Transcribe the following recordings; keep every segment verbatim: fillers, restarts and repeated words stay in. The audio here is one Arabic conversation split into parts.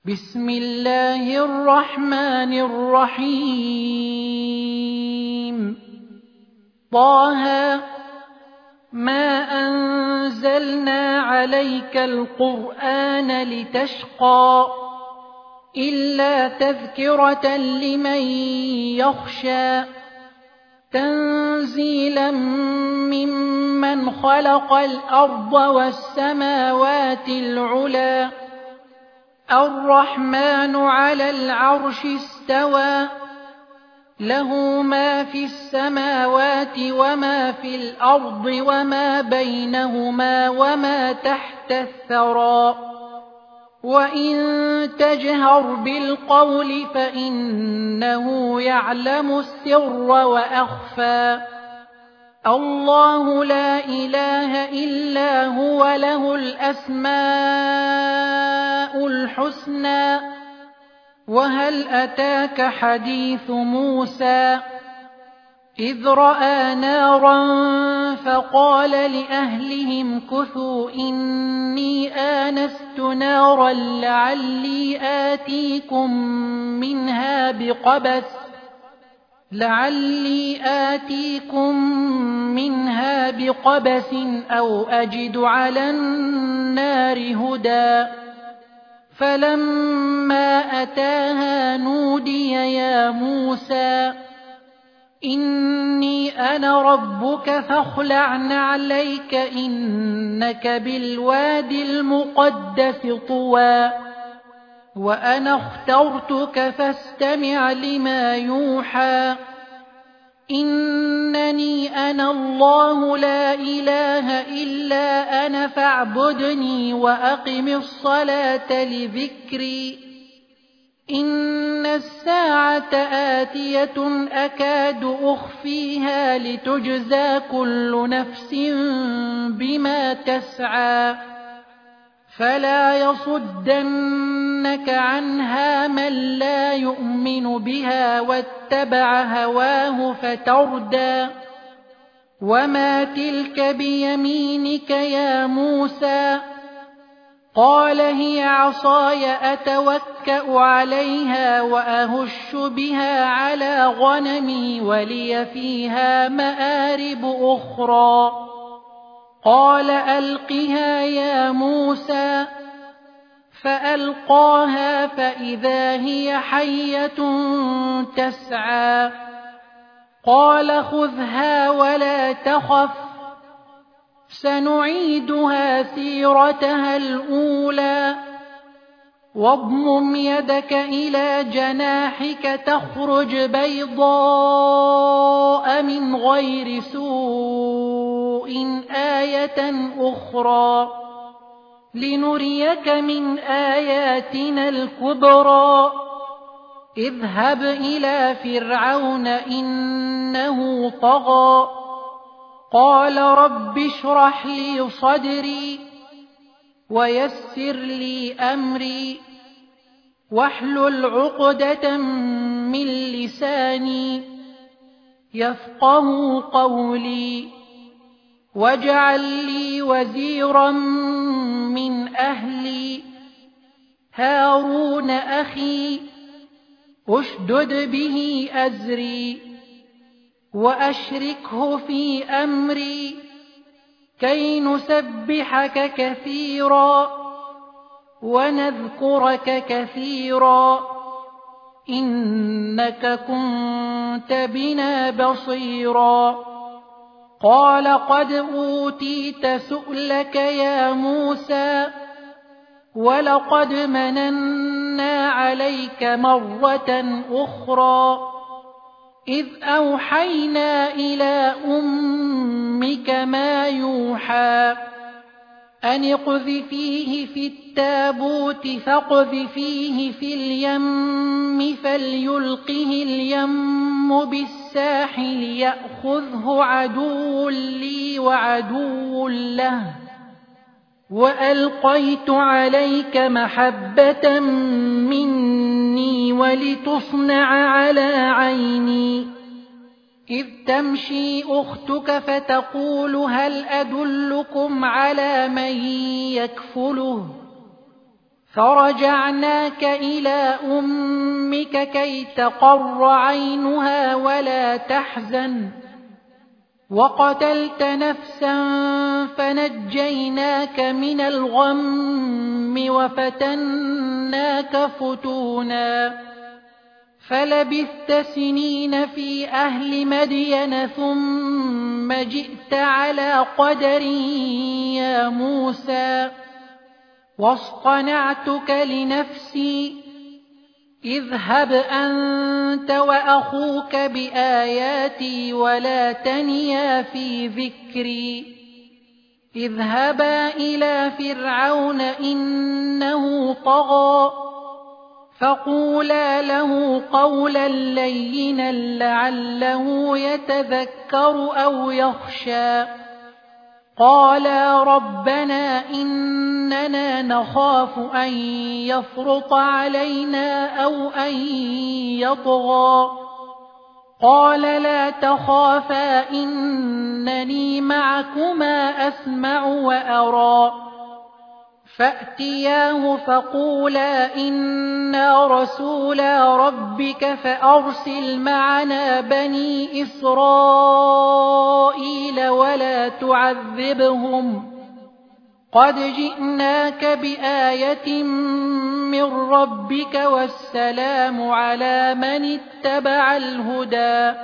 بسم الله الرحمن الرحيم طه ما أنزلنا عليك القرآن لتشقى إلا تذكرة لمن يخشى تنزيلا ممن خلق الأرض والسماوات العلى الرحمن على العرش استوى له ما في السماوات وما في الأرض وما بينهما وما تحت الثرى وإن تجهر بالقول فإنه يعلم السر وأخفى الله لا إله إلا هو له الأسماء الحسنى وهل أتاك حديث موسى إذ رأى نارا فقال لأهلهم كثوا إني آنست نارا لعلي آتيكم منها بقبس لعلي آتيكم منها بقبس أو أجد على النار هدى فلما أتاها نودي يا موسى إني أنا ربك فاخلع نعليك إنك بالوادي المقدس طوى وأنا اخترتك فاستمع لما يوحى إنني أنا الله لا إله إلا أنا فاعبدني وأقم الصلاة لذكري إن الساعة آتية أكاد أخفيها لتجزى كل نفس بما تسعى فلا يصدنك عنها من لا يؤمن بها واتبع هواه فتردى وما تلك بيمينك يا موسى قال هي عصاي أتوكأ عليها وأهش بها على غنمي ولي فيها مآرب أخرى قال ألقها يا موسى فألقاها فإذا هي حية تسعى قال خذها ولا تخف سنعيدها سيرتها الأولى واضمم يدك إلى جناحك تخرج بيضاء من غير سوء آية أخرى لنريك من آياتنا الكبرى اذهب إلى فرعون إنه طغى قال رب اشرح لي صدري ويسر لي أمري واحلل عقدة من لساني يفقهوا قولي واجعل لي وزيرا من أهلي هارون أخي اشدد به أزري وأشركه في أمري كي نسبحك كثيرا ونذكرك كثيرا إنك كنت بنا بصيرا قال قد أوتيت سؤلك يا موسى ولقد مننا عليك مرة أخرى إذ أوحينا إلى أمك ما يوحى أن اقذفيه في التابوت فاقذفيه في اليم فليلقه اليم بالساحل يأخذه عدو لي وعدو له وألقيت عليك محبة مني ولتصنع على عيني إذ تمشي أختك فتقول هل أدلكم على من يكفله فرجعناك إلى أمك كي تقر عينها ولا تحزن وقتلت نفسا فنجيناك من الغم وفتناك فتونا فلبثت سنين في أهل مدين ثم جئت على قدر يا موسى واصطنعتك لنفسي اذهب أنت وأخوك بآياتي ولا تنيا في ذكري اذهبا إلى فرعون إنه طغى فقولا له قولا لينا لعله يتذكر أو يخشى قالا ربنا إننا نخاف أن يفرط علينا أو أن يطغى قال لا تخافا إنني معكما أسمع وأرى فأتياه فقولا إنا رسولا ربك فأرسل معنا بني إسرائيل ولا تعذبهم قد جئناك بآية من ربك والسلام على من اتبع الهدى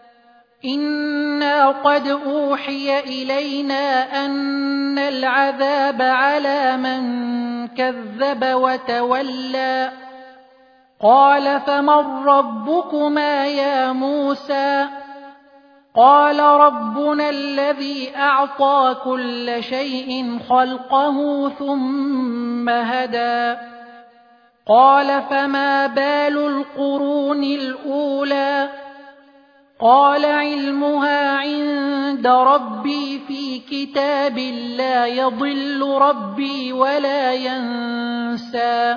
إنا قد أوحي إلينا أن العذاب على من كذب وتولى قال فمن ربكما يا موسى قال ربنا الذي أعطى كل شيء خلقه ثم هدى قال فما بال القرون الأولى قال علمها عند ربي في كتاب لا يضل ربي ولا ينسى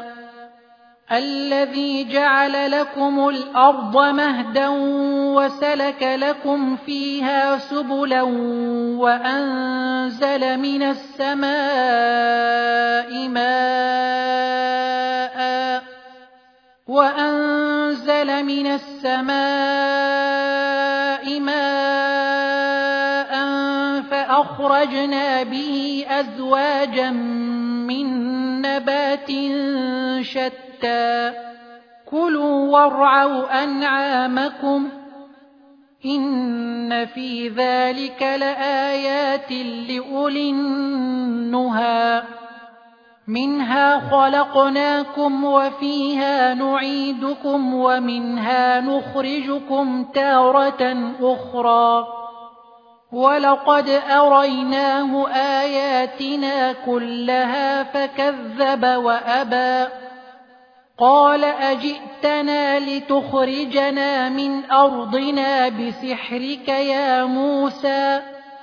الذي جعل لكم الأرض مهدا وسلك لكم فيها سبلا وأنزل من السماء ماء وأنزل من السماء ماء فأخرجنا به أزواجا من نبات شتى كلوا وارعوا أنعامكم إن في ذلك لآيات لأولي النهى منها خلقناكم وفيها نعيدكم ومنها نخرجكم تارة أخرى ولقد أريناه آياتنا كلها فكذب وأبى قال أجئتنا لتخرجنا من أرضنا بسحرك يا موسى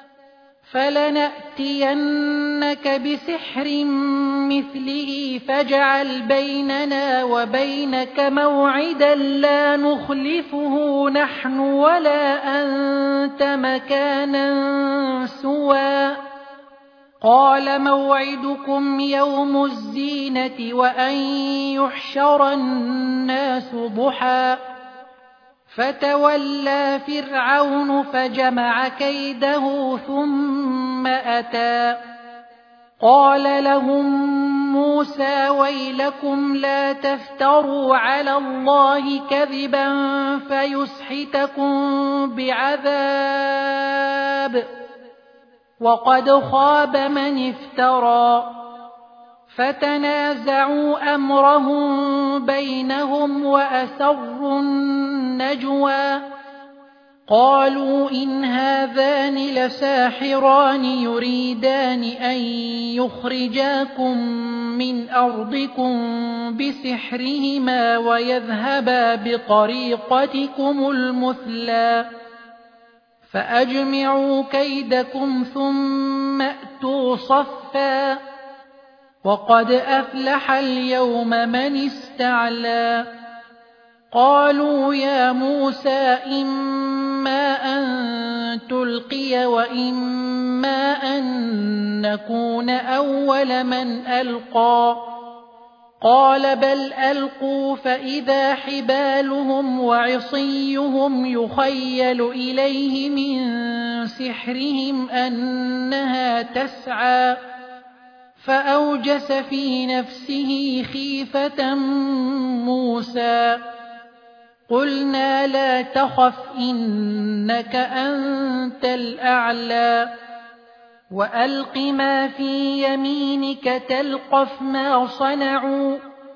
فلنأتينك بسحر مثله فاجعل بيننا وبينك موعدا لا نخلفه نحن ولا أنت مكانا سوى قال موعدكم يوم الزينة وأن يحشر الناس ضحى فتولى فرعون فجمع كيده ثم أتى قال لهم موسى ويلكم لا تفتروا على الله كذبا فيسحتكم بعذاب وقد خاب من افترى فتنازعوا أمرهم بينهم وأسروا النجوى قالوا إن هذان لساحران يريدان أن يخرجاكم من أرضكم بسحرهما ويذهبا بطريقتكم المثلى فأجمعوا كيدكم ثم أتوا صفا وقد أفلح اليوم من استعلى قالوا يا موسى إما أن تلقي وإما أن نكون أول من ألقى قال بل ألقوا فإذا حبالهم وعصيهم يخيل إليه من سحرهم أنها تسعى فأوجس في نفسه خيفة موسى قلنا لا تخف إنك أنت الأعلى وألق ما في يمينك تلقف ما صنعوا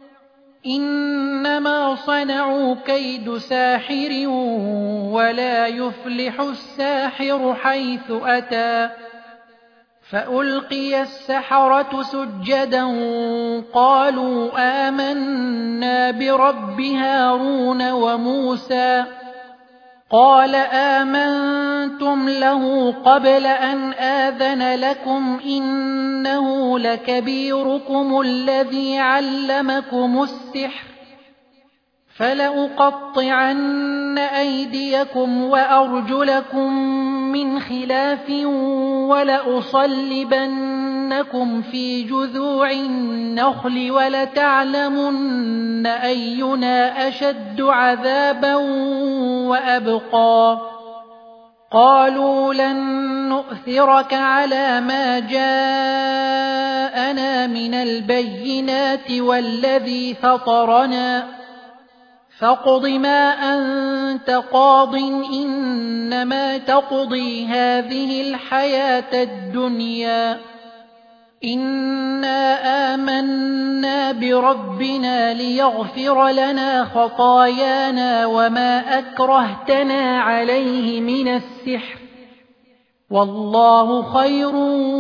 إنما صنعوا كيد ساحر ولا يفلح الساحر حيث أتى فألقي السحرة سجدا قالوا آمنا برب هارون وموسى قال آمنتم له قبل أن آذن لكم إنه لكبيركم الذي علمكم السحر فلأقطعن أيديكم وأرجلكم من خلاف ولأصلبنكم في جذوع النخل ولتعلمن أينا أشد عذابا وأبقى قالوا لن نؤثرك على ما جاءنا من البينات والذي فطرنا فاقض ما أنت قاض إنما تقضي هذه الحياة الدنيا إنا آمنا بربنا ليغفر لنا خطايانا وما أكرهتنا عليه من السحر والله خير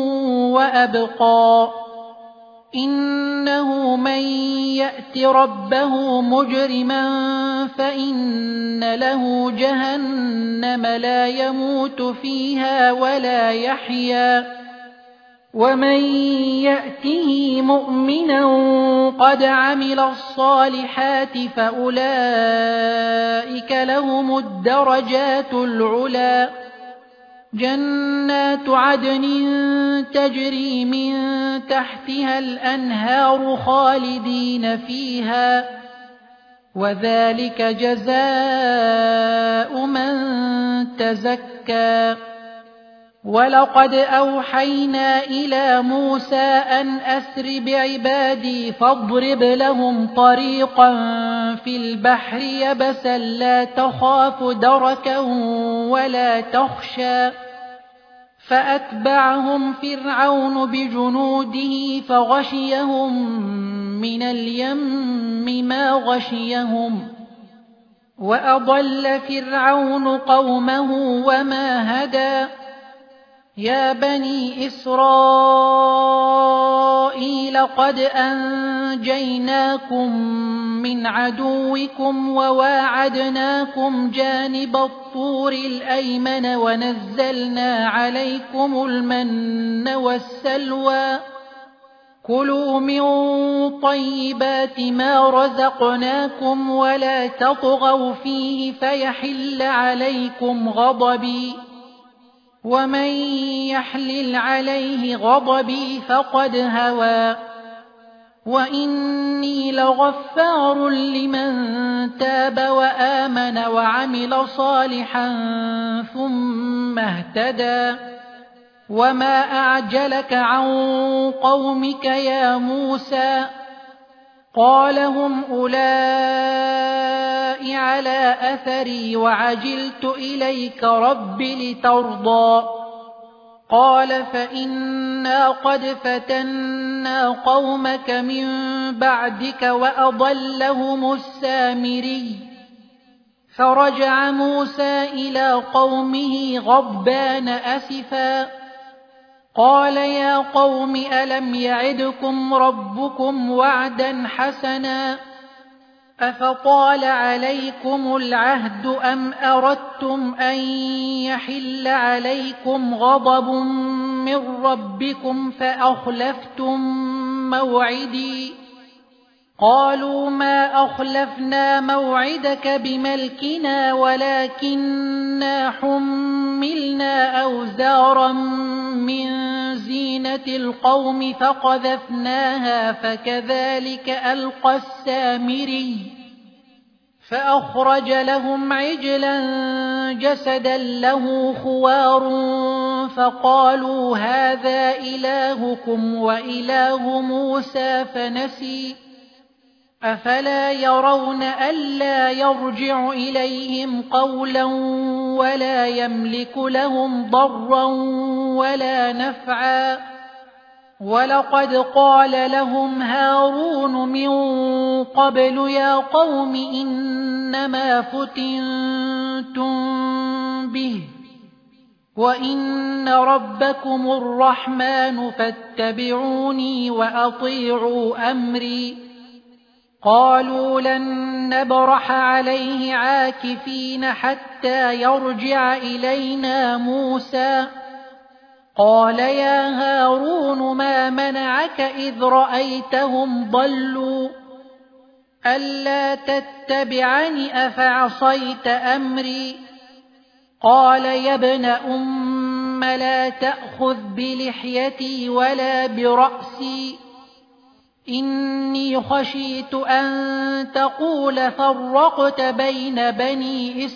وأبقى إنه من يأت ربه مجرما فإن له جهنم لا يموت فيها ولا يحيا ومن يأته مؤمنا قد عمل الصالحات فأولئك لهم الدرجات العلى جنات عدن تجري من تحتها الأنهار خالدين فيها وذلك جزاء من تزكى ولقد أوحينا إلى موسى أن أسر بعبادي فاضرب لهم طريقا في البحر يبسا لا تخاف دركا ولا تخشى فأتبعهم فرعون بجنوده فغشيهم من اليم ما غشيهم وأضل فرعون قومه وما هدى يا بني إسرائيل قد أنجيناكم من عدوكم وواعدناكم جانب الطور الأيمن ونزلنا عليكم المن والسلوى كلوا من طيبات ما رزقناكم ولا تطغوا فيه فيحل عليكم غضبي ومن يحلل عليه غضبي فقد هوى وإني لغفار لمن تاب وآمن وعمل صالحا ثم اهتدى وما أعجلك عن قومك يا موسى قال هم أولئك على أثري وعجلت إليك رب لترضى قال فإنا قد فتنا قومك من بعدك وأضلهم السامري فرجع موسى إلى قومه غضبان أسفا قال يا قوم ألم يعدكم ربكم وعدا حسنا أفطال عليكم العهد أم أردتم أن يحل عليكم غضب من ربكم فأخلفتم موعدي قالوا ما أخلفنا موعدك بملكنا ولكننا حملنا أوزارا من زينة القوم فقذفناها فكذلك ألقى السامري فأخرج لهم عجلا جسدا له خوار فقالوا هذا إلهكم وإله موسى فنسي أفلا يرون ألا يرجع إليهم قولا ولا يملك لهم ضرا ولا نفعا ولقد قال لهم هارون من قبل يا قوم إنما فتنتم به وإن ربكم الرحمن فاتبعوني وأطيعوا أمري قالوا لن نبرح عليه عاكفين حتى يرجع إلينا موسى قال يا هارون ما منعك إذ رأيتهم ضلوا ألا تتبعني أفعصيت أمري قال يا ابن أم لا تأخذ بلحيتي ولا برأسي إني خشيت أن تقول فرقت بين بني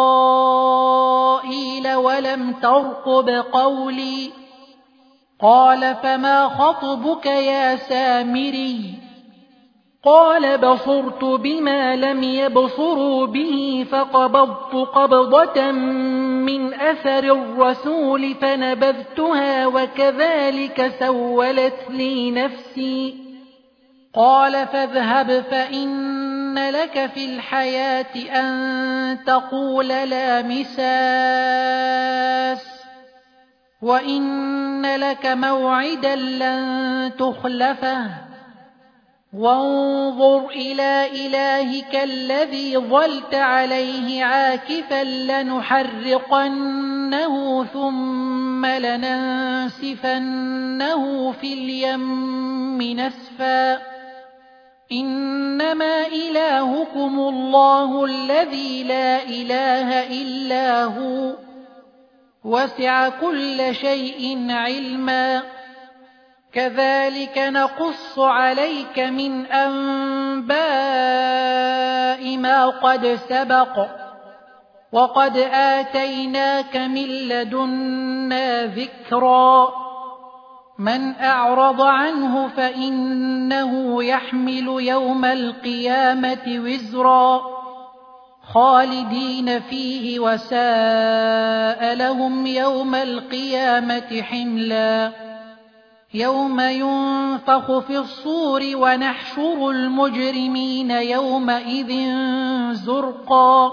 إسرائيل ولم ترقب قولي قال فما خطبك يا سامري قال بصرت بما لم يبصروا به فقبضت قبضة من أثر الرسول فنبذتها وكذلك سولت لي نفسي قال فاذهب فإن لك في الحياة أن تقول لا مساس وإن لك موعدا لن تخلفه وانظر إلى إلهك الذي ظلت عليه عاكفا لنحرقنه ثم لننسفنه في اليم نسفا إنما إلهكم الله الذي لا إله إلا هو وسع كل شيء علما كذلك نقص عليك من أنباء ما قد سبق وقد آتيناك من لدنا ذكرا من أعرض عنه فإنه يحمل يوم القيامة وزرا خالدين فيه وساء لهم يوم القيامة حملا يوم ينفخ في الصور ونحشر المجرمين يومئذ زرقا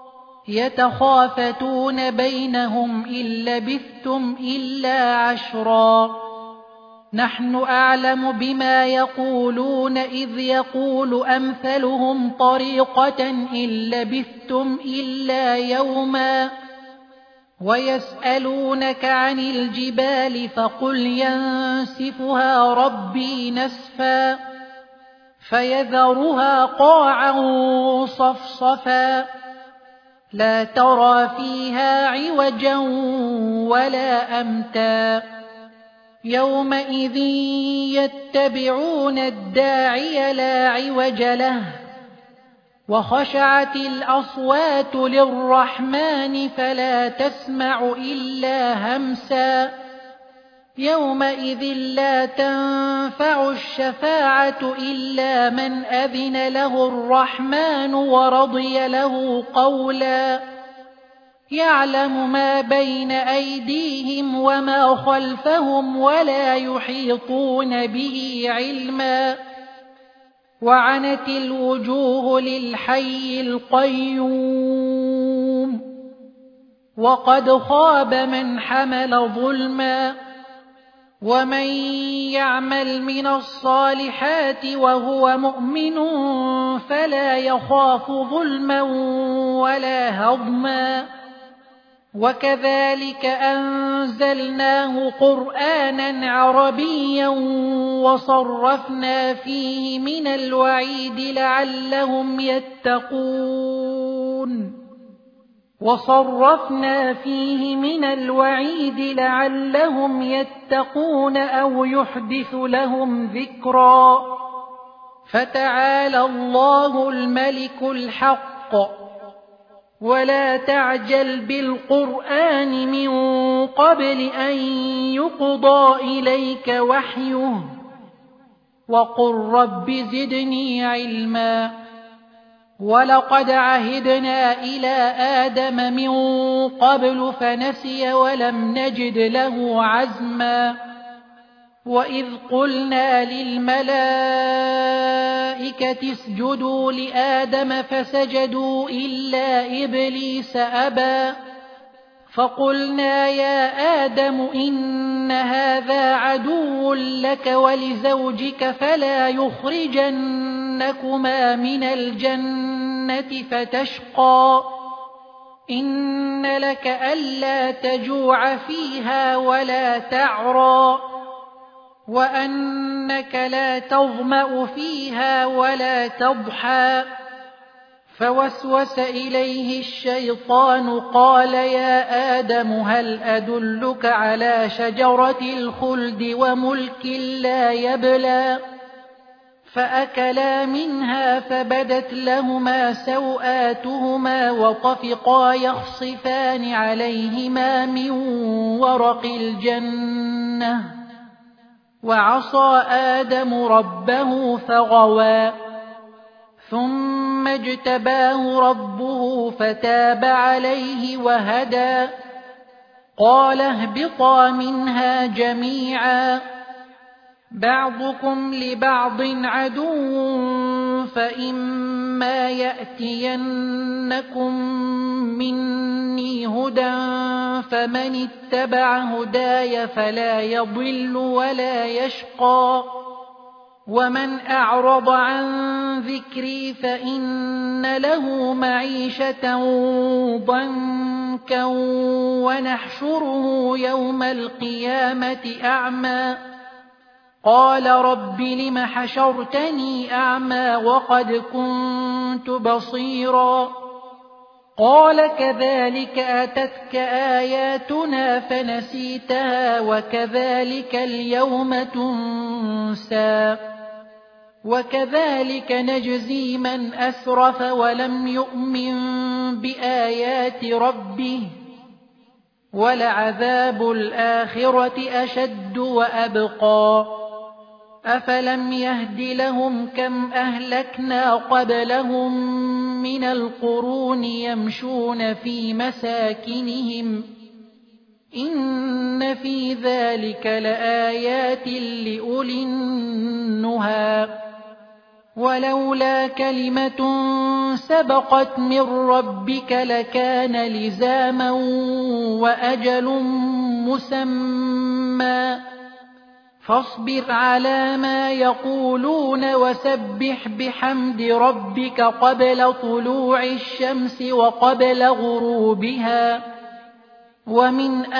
يتخافتون بينهم إن لبثتم إلا عشرا نحن أعلم بما يقولون إذ يقول أمثلهم طريقة إن لبثتم إلا يوما ويسألونك عن الجبال فقل ينسفها ربي نسفا فيذرها قاعا صفصفا لا ترى فيها عوجا ولا أمتا يومئذ يتبعون الداعي لا عوج له وخشعت الأصوات للرحمن فلا تسمع إلا همسا يومئذ لا تنفع الشفاعة إلا من أذن له الرحمن ورضي له قولا يعلم ما بين أيديهم وما خلفهم ولا يحيطون به علما وعنت الوجوه للحي القيوم وقد خاب من حمل ظلما ومن يعمل من الصالحات وهو مؤمن فلا يخاف ظلما ولا هضما وكذلك أنزلناه قرآنا عربيا وصرفنا فيه من الوعيد لعلهم يتقون وصرفنا فيه من الوعيد لعلهم يتقون أو يحدث لهم ذكرا فتعالى الله الملك الحق ولا تعجل بالقرآن من قبل أن يقضى إليك وحيه وقل رب زدني علما ولقد عهدنا إلى آدم من قبل فنسي ولم نجد له عزما وإذ قلنا للملائكة اسجدوا لآدم فسجدوا إلا إبليس أبى فقلنا يا آدم إن هذا عدو لك ولزوجك فلا يخرجنكما من الجنة فتشقى إن لك ألا تجوع فيها ولا تعرى وأنك لا تظمأ فيها ولا تضحى فوسوس إليه الشيطان قال يا آدم هل أدلك على شجرة الخلد وملك لا يبلى فأكلا منها فبدت لهما سوآتهما وطفقا يخصفان عليهما من ورق الجنة وعصى آدم ربه فغوى ثم اجتباه ربه فتاب عليه وهدى قال اهبطا منها جميعا بعضكم لبعض عدو فإما يأتينكم مني هدى فمن اتبع هداي فلا يضل ولا يشقى ومن أعرض عن ذكري فإن له معيشة ضنكا ونحشره يوم القيامة أعمى قال رب لم حشرتني أعمى وقد كنت بصيرا قال كذلك أتتك آياتنا فنسيتها وكذلك اليوم تنسى وكذلك نجزي من أسرف ولم يؤمن بآيات ربه ولعذاب الآخرة أشد وأبقى أفلم يهد لهم كم أهلكنا قبلهم من القرون يمشون في مساكنهم إن في ذلك لآيات لأولي النهى ولولا كلمة سبقت من ربك لكان لزاما وأجل مسمى فاصبر على ما يقولون وسبح بحمد ربك قبل طلوع الشمس وقبل غروبها ومن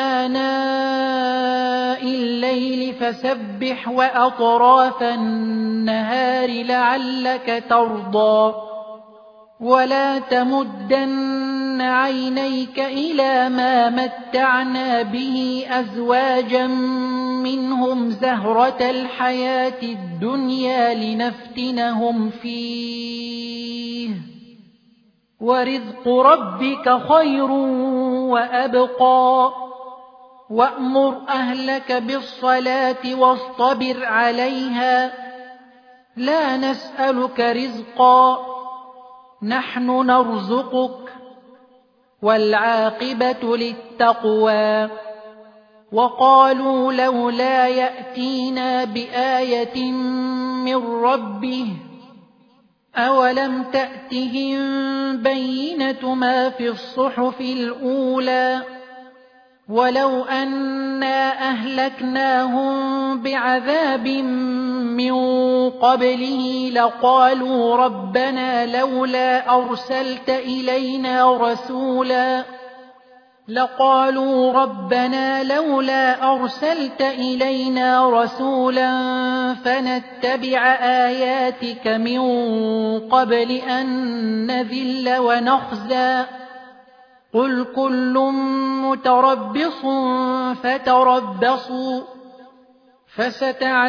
آناء الليل فسبح وأطراف النهار لعلك ترضى ولا تمدن عينيك إلى ما متعنا به أزواجا منهم زهرة الحياة الدنيا لنفتنهم فيه ورزق ربك خير وأبقى وأمر أهلك بالصلاة واصطبر عليها لا نسألك رزقا نحن نرزقك والعاقبة للتقوى وقالوا لولا يأتينا بآية من ربه أولم تأتهم بينة ما في الصحف الأولى ولو أنا أهلكناهم بعذاب من قبله لقالوا ربنا لولا أرسلت إلينا رسولا لقالوا ربنا لولا أرسلت إلينا رسولا فنتبع آياتك من قبل أن نذل ونخزى قل كل متربص فتربصوا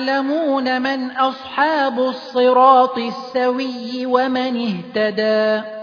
فستعلمون من أصحاب الصراط السوي ومن اهتدى